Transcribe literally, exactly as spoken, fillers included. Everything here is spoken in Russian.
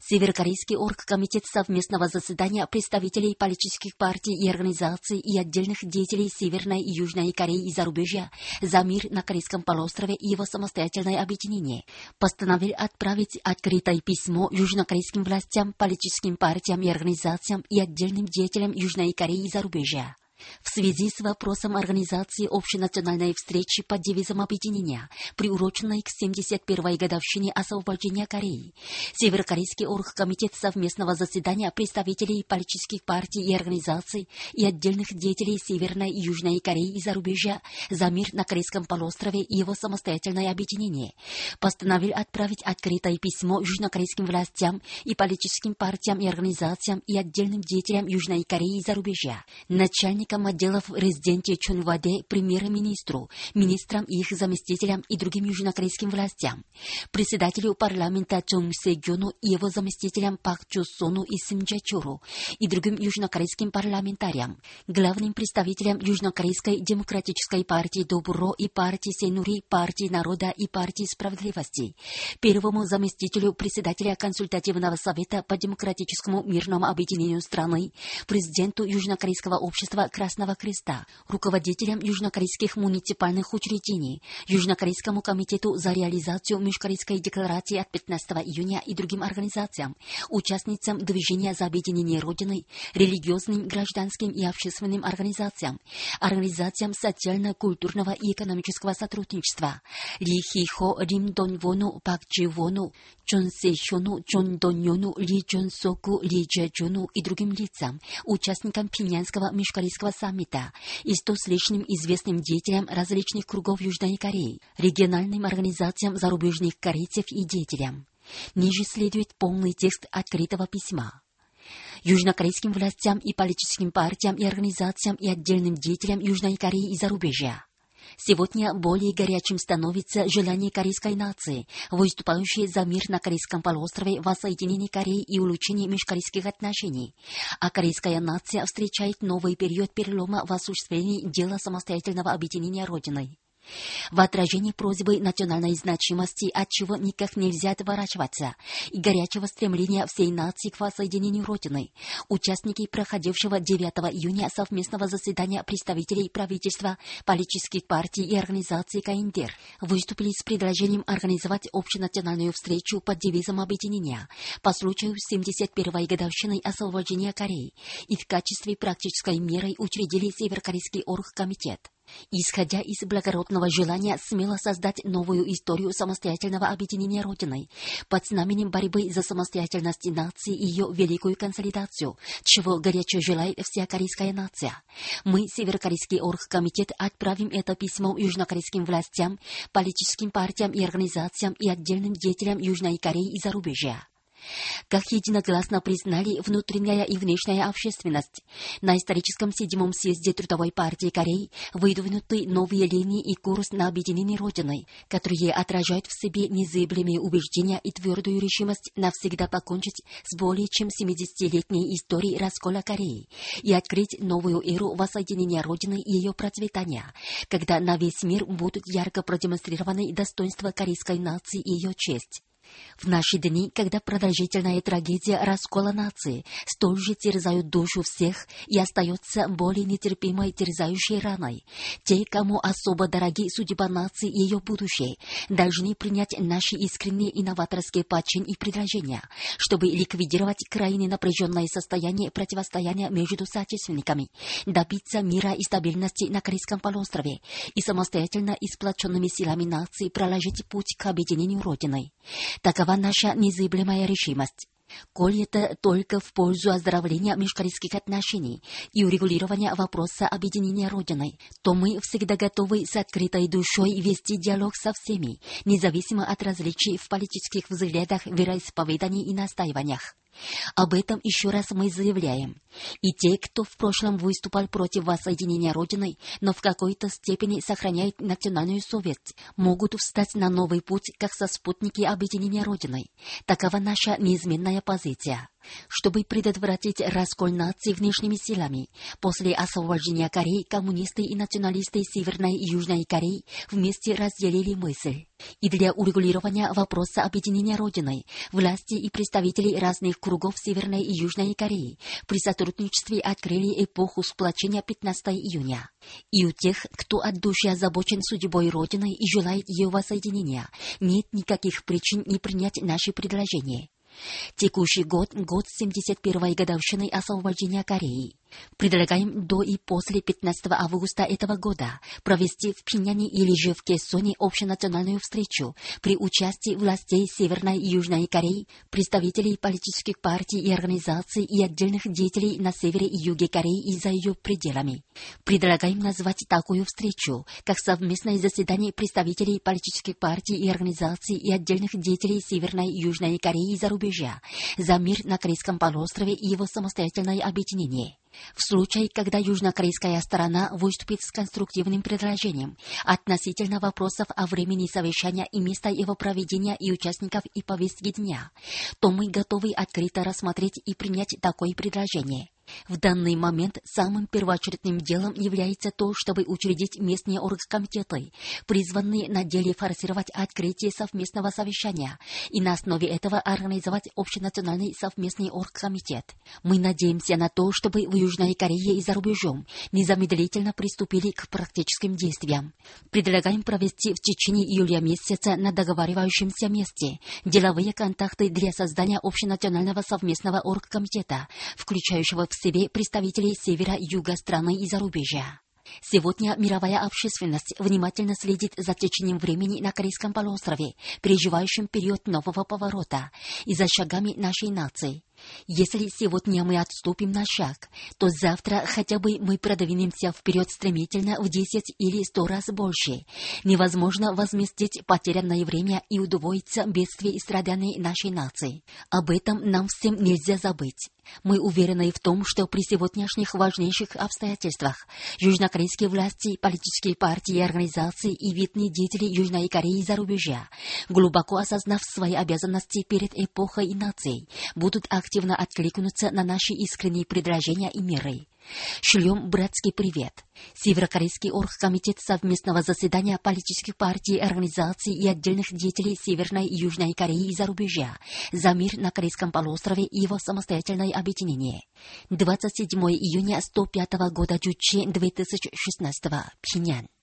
Северокорейский оргкомитет совместного заседания представителей политических партий и организаций и отдельных деятелей Северной и Южной Кореи и зарубежья за мир на Корейском полуострове и его самостоятельное объединение постановил отправить открытое письмо южнокорейским властям, политическим партиям и организациям и отдельным деятелям Южной Кореи и зарубежья. В связи с вопросом организации общенациональной встречи под девизом объединения, приуроченной к семьдесят первой годовщине освобождения Кореи, Северокорейский оргкомитет совместного заседания представителей политических партий и организаций и отдельных деятелей Северной и Южной Кореи и зарубежья за мир на Корейском полуострове и его самостоятельное объединение постановил отправить открытое письмо южнокорейским властям и политическим партиям и организациям и отдельным деятелям Южной Кореи и зарубежья, начальник отделов резиденции Чонваде, премьер-министру, министрам и их заместителям и другим южнокорейским властям, председателю парламента Чон Се-гёну и его заместителям Пак Чо-сону и Сим Ча-чору и другим южнокорейским парламентариям, главным представителям Южнокорейской демократической партии Добро и партии Сенури, партии народа и партии справедливости, первому заместителю председателя консультативного совета по демократическому мирному объединению страны, президенту Южнокорейского общества Красного Креста, руководителям южнокорейских муниципальных учреждений, Южнокорейскому комитету за реализацию Межкорейской декларации от пятнадцатого июня и другим организациям, участницам движения за объединение Родины, религиозным, гражданским и общественным организациям, организациям социально-культурного и экономического сотрудничества, Ли Хи-хо, Рим Дон-вону, Пак Джи-вону, Чон Се-хёну, Чон Дон-йону, Ли Чон-соку, Ли Чжэ-чону и другим лицам, участникам Пхеньянского межкорейского саммита и сто с лишним известным деятелям различных кругов Южной Кореи, региональным организациям зарубежных корейцев и деятелям. Ниже следует полный текст открытого письма. Южнокорейским властям и политическим партиям и организациям и отдельным деятелям Южной Кореи и зарубежья. Сегодня более горячим становится желание корейской нации, выступающей за мир на Корейском полуострове, воссоединение Кореи и улучшение межкорейских отношений. А корейская нация встречает новый период перелома в осуществлении дела самостоятельного объединения Родиной. В отражении просьбы национальной значимости, от чего никак нельзя отворачиваться, и горячего стремления всей нации к воссоединению Родины, участники проходившего девятого июня совместного заседания представителей правительства, политических партий и организаций КНДР выступили с предложением организовать общенациональную встречу под девизом объединения по случаю семьдесят первой годовщины освобождения Кореи и в качестве практической меры учредили Северокорейский оргкомитет. Исходя из благородного желания смело создать новую историю самостоятельного объединения Родиной под знаменем борьбы за самостоятельность нации и ее великую консолидацию, чего горячо желает вся корейская нация, мы, Северокорейский оргкомитет, отправим это письмо южнокорейским властям, политическим партиям и организациям и отдельным деятелям Южной Кореи и зарубежья. Как единогласно признали внутренняя и внешняя общественность, на историческом седьмом съезде Трудовой партии Кореи выдвинуты новые линии и курс на объединение Родины, которые отражают в себе незыблемые убеждения и твердую решимость навсегда покончить с более чем семидесятилетней историей раскола Кореи и открыть новую эру воссоединения Родины и ее процветания, когда на весь мир будут ярко продемонстрированы достоинства корейской нации и ее честь. В наши дни, когда продолжительная трагедия раскола нации столь же терзают душу всех и остается более нетерпимой терзающей раной, те, кому особо дороги судьба нации и ее будущее, должны принять наши искренние и новаторские почин и предложения, чтобы ликвидировать крайне напряженное состояние противостояния между соотечественниками, добиться мира и стабильности на Корейском полуострове и самостоятельно и сплоченными силами нации проложить путь к объединению Родины. Такова наша незыблемая решимость. Коль это только в пользу оздоровления межкорейских отношений и урегулирования вопроса объединения Родины, то мы всегда готовы с открытой душой вести диалог со всеми, независимо от различий в политических взглядах, вероисповеданий и настаиваниях. Об этом еще раз мы заявляем. И те, кто в прошлом выступал против воссоединения Родины, но в какой-то степени сохраняет национальную совесть, могут встать на новый путь, как со спутники объединения Родины. Такова наша неизменная позиция. Чтобы предотвратить раскол наций внешними силами, после освобождения Кореи коммунисты и националисты Северной и Южной Кореи вместе разделили мысль. И для урегулирования вопроса объединения Родины, власти и представители разных кругов Северной и Южной Кореи при сотрудничестве открыли эпоху сплочения пятнадцатого июня. И у тех, кто от души озабочен судьбой Родины и желает ее воссоединения, нет никаких причин не принять наши предложения. Текущий год – год семьдесят первой годовщины освобождения Кореи. Предлагаем до и после пятнадцатого августа этого года провести в Пхеньяне или же в Кессоне общенациональную встречу при участии властей Северной и Южной Кореи, представителей политических партий и организаций и отдельных деятелей на севере и юге Кореи и за ее пределами. Предлагаем назвать такую встречу, как совместное заседание представителей политических партий и организаций и отдельных деятелей Северной и Южной Кореи и зарубежья за мир на Корейском полуострове и его самостоятельное объединение. В случае, когда южнокорейская сторона выступит с конструктивным предложением относительно вопросов о времени совещания и места его проведения и участников и повестки дня, то мы готовы открыто рассмотреть и принять такое предложение. В данный момент самым первоочередным делом является то, чтобы учредить местные оргкомитеты, призванные на деле форсировать открытие совместного совещания и на основе этого организовать общенациональный совместный оргкомитет. Мы надеемся на то, чтобы в Южной Корее и за рубежом незамедлительно приступили к практическим действиям. Предлагаем провести в течение июля месяца на договаривающемся месте деловые контакты для создания общенационального совместного оргкомитета, включающего в себе представителей севера и юга страны и зарубежья. Сегодня мировая общественность внимательно следит за течением времени на Корейском полуострове, переживающим период нового поворота, и за шагами нашей нации. Если сегодня мы отступим на шаг, то завтра хотя бы мы продвинемся вперед стремительно в десять или сто раз больше. Невозможно возместить потерянное время и удвоиться бедствия и страдания нашей нации. Об этом нам всем нельзя забыть. Мы уверены в том, что при сегодняшних важнейших обстоятельствах южнокорейские власти, политические партии и организации и видные деятели Южной Кореи и зарубежья, глубоко осознав свои обязанности перед эпохой и нацией, будут активно откликнуться на наши искренние предложения и меры. Шлем братский привет. Северокорейский оргкомитет совместного заседания политических партий, организаций и отдельных деятелей Северной и Южной Кореи и зарубежья за мир на Корейском полуострове и его самостоятельное объединение. двадцать седьмого июня сто пятого года Джучи две тысячи шестнадцатого. Пхеньян.